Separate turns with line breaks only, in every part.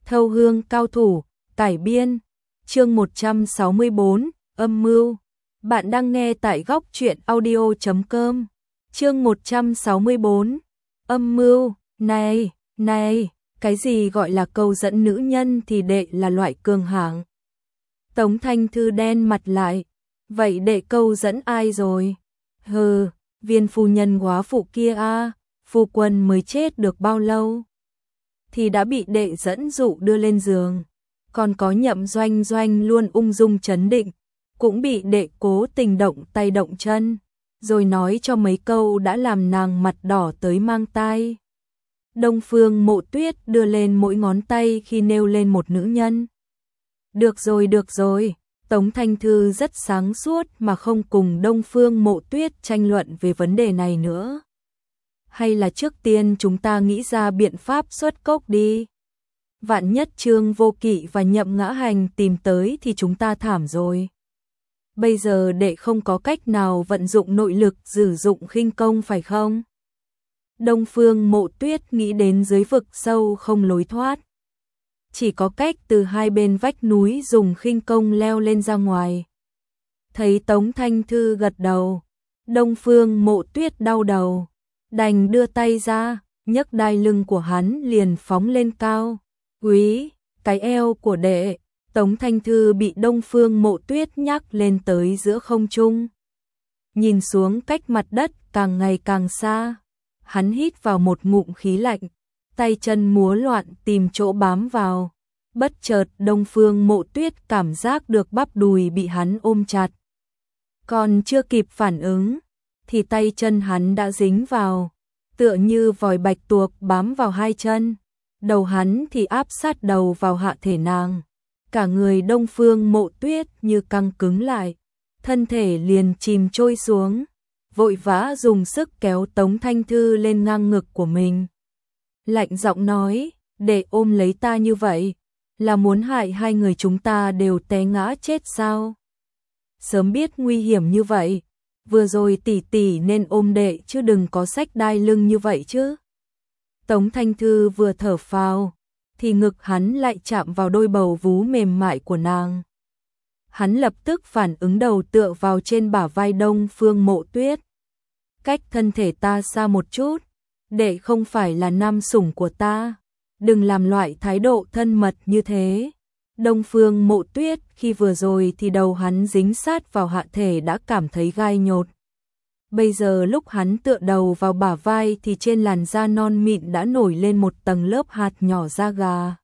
Thâu hương cao thủ, cải biên, chương 164, âm mưu. Bạn đang nghe tại góc truyện audio.com. Chương 164, âm mưu. Này, cái gì gọi là câu dẫn nữ nhân thì đệ là loại cường hạng. Tống Thanh Thư đen mặt lại, vậy đệ câu dẫn ai rồi? Hừ, viên phu nhân góa phụ kia a, phu quân mới chết được bao lâu thì đã bị đệ dẫn dụ đưa lên giường, còn có Nhậm Doanh Doanh luôn ung dung trấn định, cũng bị đệ cố tình động tay động chân, rồi nói cho mấy câu đã làm nàng mặt đỏ tới mang tai. Đông Phương Mộ Tuyết đưa lên mỗi ngón tay khi nêu lên một nữ nhân. Được rồi, Tống Thanh Thư rất sáng suốt mà không cùng Đông Phương Mộ Tuyết tranh luận về vấn đề này nữa. Hay là trước tiên chúng ta nghĩ ra biện pháp xuất cốc đi. Vạn nhất Trương Vô Kỵ và Nhậm Ngã Hành tìm tới thì chúng ta thảm rồi. Bây giờ đệ không có cách nào vận dụng nội lực sử dụng khinh công phải không? Đông Phương Mộ Tuyết nghĩ đến dưới vực sâu không lối thoát. Chỉ có cách từ hai bên vách núi dùng khinh công leo lên ra ngoài. Thấy Tống Thanh Thư gật đầu, Đông Phương Mộ Tuyết đau đầu, đành đưa tay ra, nhấc đai lưng của hắn liền phóng lên cao. Úy, cái eo của đệ. Tống Thanh Thư bị Đông Phương Mộ Tuyết nhắc lên tới giữa không trung. Nhìn xuống cách mặt đất càng ngày càng xa, hắn hít vào một ngụm khí lạnh, tay chân múa loạn tìm chỗ bám vào. Bất chợt Đông Phương Mộ Tuyết cảm giác được bắp đùi bị hắn ôm chặt. Còn chưa kịp phản ứng, thì tay chân hắn đã dính vào, tựa như vòi bạch tuộc bám vào hai chân. Đầu hắn thì áp sát đầu vào hạ thể nàng. Cả người Đông Phương Mộ Tuyết như căng cứng lại, thân thể liền chìm trôi xuống, vội vã dùng sức kéo Tống Thanh Thư lên ngang ngực của mình. Lạnh giọng nói, để ôm lấy ta như vậy, là muốn hại hai người chúng ta đều té ngã chết sao? Sớm biết nguy hiểm như vậy, vừa rồi tỷ tỷ nên ôm đệ chứ đừng có xách đai lưng như vậy chứ. Tống Thanh Thư vừa thở phào, thì ngực hắn lại chạm vào đôi bầu vú mềm mại của nàng. Hắn lập tức phản ứng đầu tựa vào trên bả vai Đông Phương Mộ Tuyết. Cách thân thể ta xa một chút, đệ không phải là nam sủng của ta, đừng làm loại thái độ thân mật như thế. Đông Phương Mộ Tuyết khi vừa rồi thì đầu hắn dính sát vào hạ thể đã cảm thấy gai nhột. Bây giờ lúc hắn tựa đầu vào bả vai thì trên làn da non mịn đã nổi lên một tầng lớp hạt nhỏ da gà.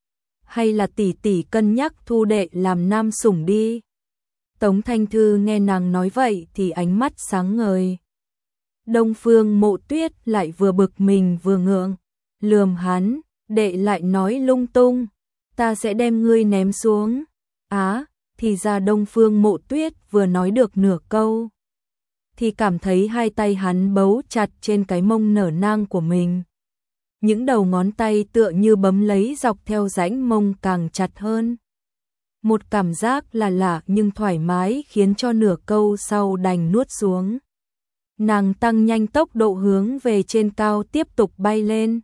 Hay là tỷ tỷ cân nhắc thu đệ làm nam sủng đi. Tống Thanh Thư nghe nàng nói vậy thì ánh mắt sáng ngời. Đông Phương Mộ Tuyết lại vừa bực mình vừa ngượng, lườm hắn, đệ lại nói lung tung, ta sẽ đem ngươi ném xuống. Á, thì ra Đông Phương Mộ Tuyết vừa nói được nửa câu, thì cảm thấy hai tay hắn bấu chặt trên cái mông nở nang của mình. Những đầu ngón tay tựa như bấm lấy dọc theo rãnh mông càng chặt hơn. Một cảm giác là lạ nhưng thoải mái khiến cho nửa câu sau đành nuốt xuống. Nàng tăng nhanh tốc độ hướng về trên cao tiếp tục bay lên.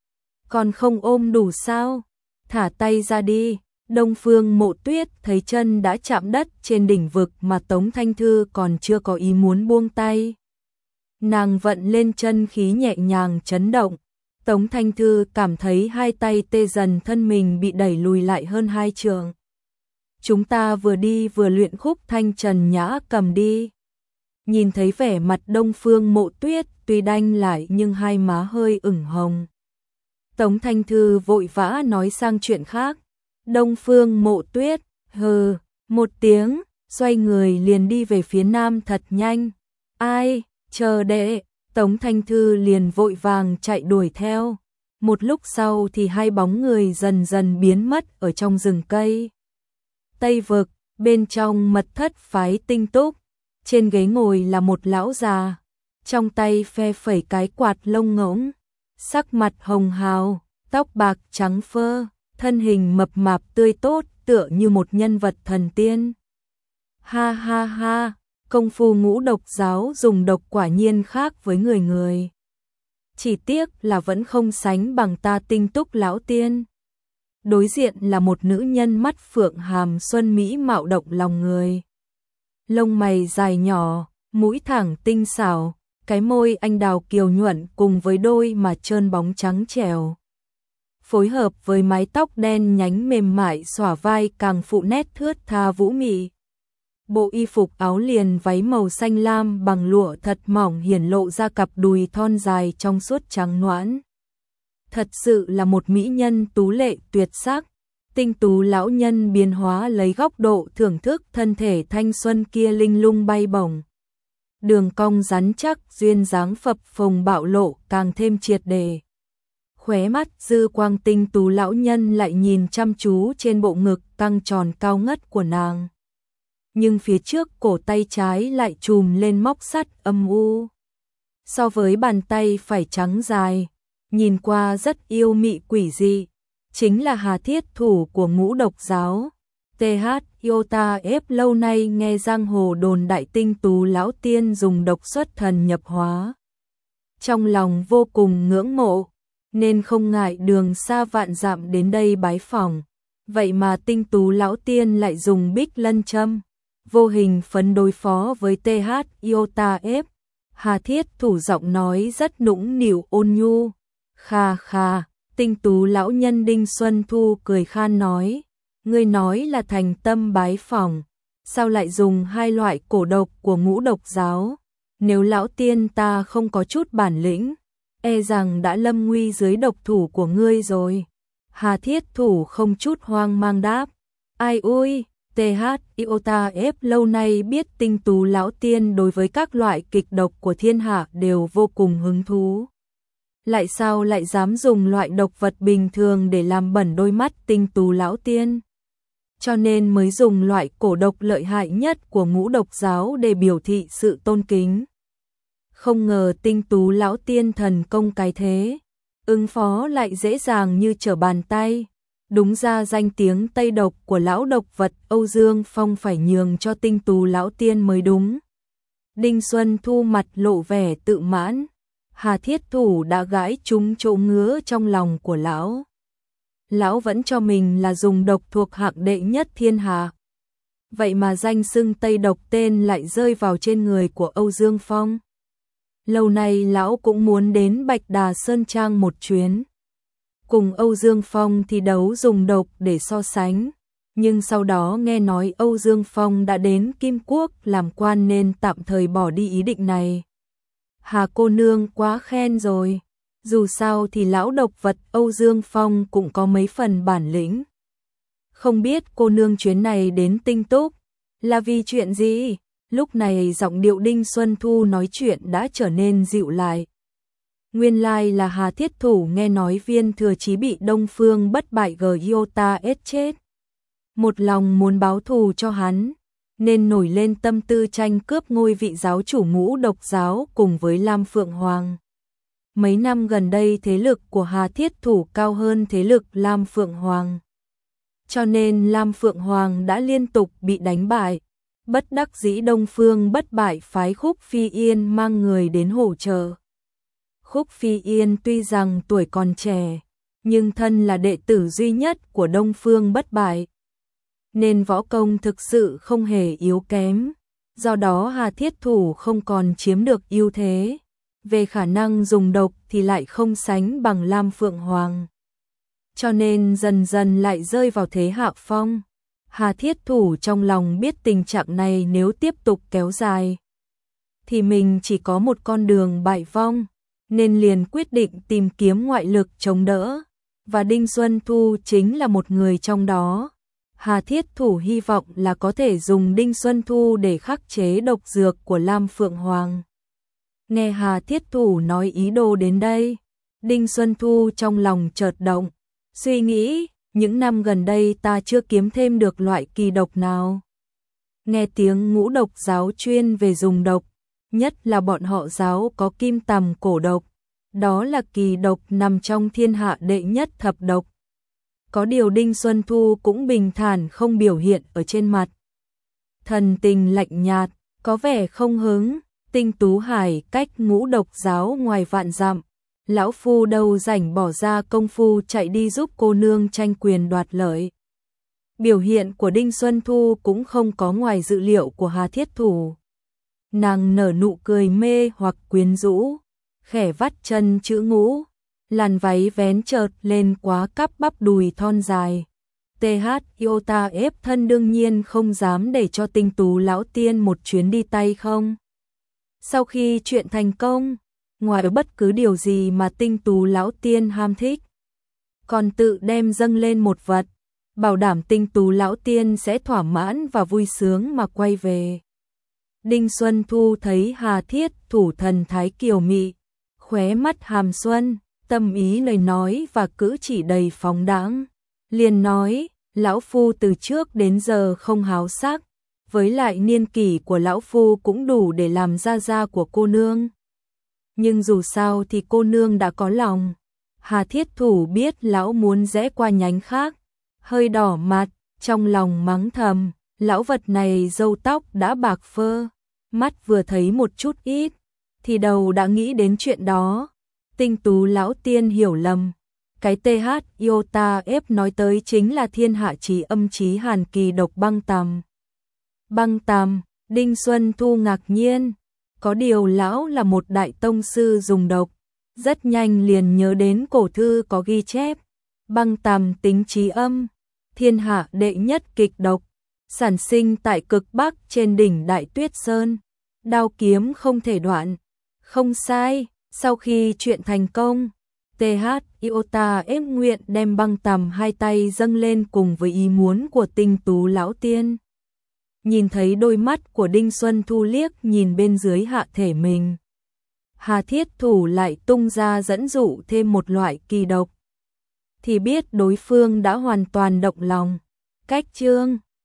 Còn không ôm đủ sao? Thả tay ra đi. Đông Phương Mộ Tuyết thấy chân đã chạm đất trên đỉnh vực mà Tống Thanh Thư còn chưa có ý muốn buông tay. Nàng vận lên chân khí nhẹ nhàng chấn động. Tống Thanh Thư cảm thấy hai tay tê dần, thân mình bị đẩy lùi lại hơn 2 trượng. Chúng ta vừa đi vừa luyện khúc thanh trần nhã cầm đi. Nhìn thấy vẻ mặt Đông Phương Mộ Tuyết tuy đanh lại nhưng hai má hơi ửng hồng. Tống Thanh Thư vội vã nói sang chuyện khác. Đông Phương Mộ Tuyết, hừ, một tiếng, xoay người liền đi về phía nam thật nhanh. Ai, chờ đệ, Tống Thanh Thư liền vội vàng chạy đuổi theo. Một lúc sau thì hai bóng người dần dần biến mất ở trong rừng cây. Tây vực, bên trong mật thất phái Tinh Túc, trên ghế ngồi là một lão già, trong tay phe phẩy cái quạt lông ngỗng, sắc mặt hồng hào, tóc bạc trắng phơ, thân hình mập mạp tươi tốt tựa như một nhân vật thần tiên. Ha ha ha, công phu Ngũ Độc giáo dùng độc quả nhiên khác với người. Chỉ tiếc là vẫn không sánh bằng ta Tinh Túc lão tiên. đối diện là một nữ nhân mắt phượng hàm xuân mỹ mạo động lòng người. Lông mày dài nhỏ, mũi thẳng tinh xảo, cái môi anh đào kiều nhuận cùng với đôi mà trơn bóng trắng trẻo. Phối hợp với mái tóc đen nhánh mềm mại xõa vai càng phụ nét thướt tha vũ mị. Bộ y phục áo liền váy màu xanh lam bằng lụa thật mỏng hiển lộ ra cặp đùi thon dài trong suốt trắng nõn. Thật sự là một mỹ nhân tú lệ tuyệt sắc. Tinh tú lão nhân biến hóa lấy góc độ thưởng thức thân thể thanh xuân kia linh lung bay bổng. Đường cong rắn chắc duyên dáng phập phồng bạo lộ càng thêm triệt để. Khóe mắt dư quang tinh tú lão nhân lại nhìn chăm chú trên bộ ngực căng tròn cao ngất của nàng. Nhưng phía trước cổ tay trái lại chùm lên móc sắt âm u. So với bàn tay phải trắng dài, nhìn qua rất yêu mị quỷ dị, chính là Hà Thiết thủ của Ngũ Độc giáo. TH Iota F lâu nay nghe giang hồ đồn đại tinh tú lão tiên dùng độc xuất thần nhập hóa. Trong lòng vô cùng ngưỡng mộ, nên không ngại đường xa vạn dặm đến đây bái phỏng. Vậy mà tinh tú lão tiên lại dùng bích lân châm, vô hình phấn đối phó với TH Iota F. Hà Thiết thủ giọng nói rất nũng nịu ôn nhu. Kha kha, tinh tú lão nhân Đinh Xuân Thu cười khan nói. Ngươi nói là thành tâm bái phỏng, sao lại dùng hai loại cổ độc của Ngũ Độc giáo? Nếu lão tiên ta không có chút bản lĩnh, e rằng đã lâm nguy dưới độc thủ của ngươi rồi. Hà Thiết thủ không chút hoang mang đáp. Ai ui, TH Iota F lâu nay biết tinh tú lão tiên đối với các loại kịch độc của thiên hạ đều vô cùng hứng thú. Lại sao lại dám dùng loại độc vật bình thường để làm bẩn đôi mắt tinh tú lão tiên? Cho nên mới dùng loại cổ độc lợi hại nhất của Ngũ Độc giáo để biểu thị sự tôn kính. Không ngờ tinh tú lão tiên thần công cái thế, ứng phó lại dễ dàng như trở bàn tay. Đúng ra danh tiếng Tây độc của lão độc vật Âu Dương Phong phải nhường cho tinh tú lão tiên mới đúng. Đinh Xuân Thu mặt lộ vẻ tự mãn. Hà Thiết thủ đã gãi trúng chỗ ngứa trong lòng của lão. Lão vẫn cho mình là dùng độc thuộc hạng đệ nhất thiên hạ. Vậy mà danh xưng Tây độc tên lại rơi vào trên người của Âu Dương Phong. Lâu nay lão cũng muốn đến Bạch Đà Sơn Trang một chuyến. Cùng Âu Dương Phong thi đấu dùng độc để so sánh. Nhưng sau đó nghe nói Âu Dương Phong đã đến Kim Quốc làm quan nên tạm thời bỏ đi ý định này. Hà cô nương quá khen rồi. Dù sao thì lão độc vật Âu Dương Phong cũng có mấy phần bản lĩnh. Không biết cô nương chuyến này đến Tinh Túc là vì chuyện gì? Lúc này giọng điệu Đinh Xuân Thu nói chuyện đã trở nên dịu lại. Nguyên lai là Hà Thiết thủ nghe nói Viên Thừa Chí bị Đông Phương bất bại Giota S chết. Một lòng muốn báo thù cho hắn, nên nổi lên tâm tư tranh cướp ngôi vị giáo chủ Ngũ Độc giáo cùng với Lam Phượng Hoàng. Mấy năm gần đây thế lực của Hà Thiết thủ cao hơn thế lực Lam Phượng Hoàng. Cho nên Lam Phượng Hoàng đã liên tục bị đánh bại. Bất đắc dĩ Đông Phương bất bại phái Khúc Phi Yên mang người đến hỗ trợ. Khúc Phi Yên tuy rằng tuổi còn trẻ, nhưng thân là đệ tử duy nhất của Đông Phương bất bại, nên võ công thực sự không hề yếu kém. Do đó Hà Thiết thủ không còn chiếm được ưu thế. Về khả năng dùng độc thì lại không sánh bằng Lam Phượng Hoàng. Cho nên dần dần lại rơi vào thế hạ phong. Hà Thiết thủ trong lòng biết tình trạng này nếu tiếp tục kéo dài, thì mình chỉ có một con đường bại vong, nên liền quyết định tìm kiếm ngoại lực chống đỡ. Và Đinh Xuân Thu chính là một người trong đó. Hà Thiết thủ hy vọng là có thể dùng Đinh Xuân Thu để khắc chế độc dược của Lam Phượng Hoàng. Nghe Hà Thiết thủ nói ý đồ đến đây, Đinh Xuân Thu trong lòng chợt động, suy nghĩ, những năm gần đây ta chưa kiếm thêm được loại kỳ độc nào. Nghe tiếng Ngũ Độc giáo chuyên về dùng độc, nhất là bọn họ giáo có kim tầm cổ độc, đó là kỳ độc nằm trong thiên hạ đệ nhất thập độc. Có điều Đinh Xuân Thu cũng bình thản không biểu hiện ở trên mặt. Thần tình lạnh nhạt, có vẻ không hứng. Tinh Tú Hải cách Ngũ Độc giáo ngoài vạn dặm, lão phu đâu rảnh bỏ ra công phu chạy đi giúp cô nương tranh quyền đoạt lợi. Biểu hiện của Đinh Xuân Thu cũng không có ngoài dự liệu của Hà Thiết Thủ. Nàng nở nụ cười mê hoặc quyến rũ, khẽ vắt chân chữ ngũ, làn váy vén chợt lên quá cắp bắp đùi thon dài. TH Iota ép thân đương nhiên không dám để cho Tinh Tú lão tiên một chuyến đi tay không. Sau khi chuyện thành công, ngoài bất cứ điều gì mà Tinh Tú lão tiên ham thích, còn tự đem dâng lên một vật, bảo đảm Tinh Tú lão tiên sẽ thỏa mãn và vui sướng mà quay về. Đinh Xuân Thu thấy Hà Thiết Thủ thần thái kiều mị, khóe mắt hàm xuân, tâm ý lời nói và cử chỉ đầy phóng đãng, liền nói: lão phu từ trước đến giờ không háo sắc, với lại niên kỷ của lão phu cũng đủ để làm gia gia của cô nương. Nhưng dù sao thì cô nương đã có lòng. Hà Thiết Thủ biết lão muốn rẽ qua nhánh khác, hơi đỏ mặt, trong lòng mắng thầm, lão vật này râu tóc đã bạc phơ, mắt vừa thấy một chút ít, thì đầu đã nghĩ đến chuyện đó. Tinh Tú lão tiên hiểu lầm, cái TH Iota F nói tới chính là thiên hạ chí âm chí hàn kỳ độc băng tằm. Băng tằm, Đinh Xuân Thu ngạc nhiên, có điều lão là một đại tông sư dùng độc, rất nhanh liền nhớ đến cổ thư có ghi chép, băng tằm tính chí âm, thiên hạ đệ nhất kịch độc, sản sinh tại cực bắc trên đỉnh Đại Tuyết Sơn, đao kiếm không thể đoạn. Không sai, sau khi chuyện thành công, TH Iota ép nguyện đem băng tằm hai tay dâng lên cùng với ý muốn của Tinh Tú lão tiên. Nhìn thấy đôi mắt của Đinh Xuân Thu liếc nhìn bên dưới hạ thể mình, Hà Thiết Thủ lại tung ra dẫn dụ thêm một loại kỳ độc, thì biết đối phương đã hoàn toàn động lòng. Cách chương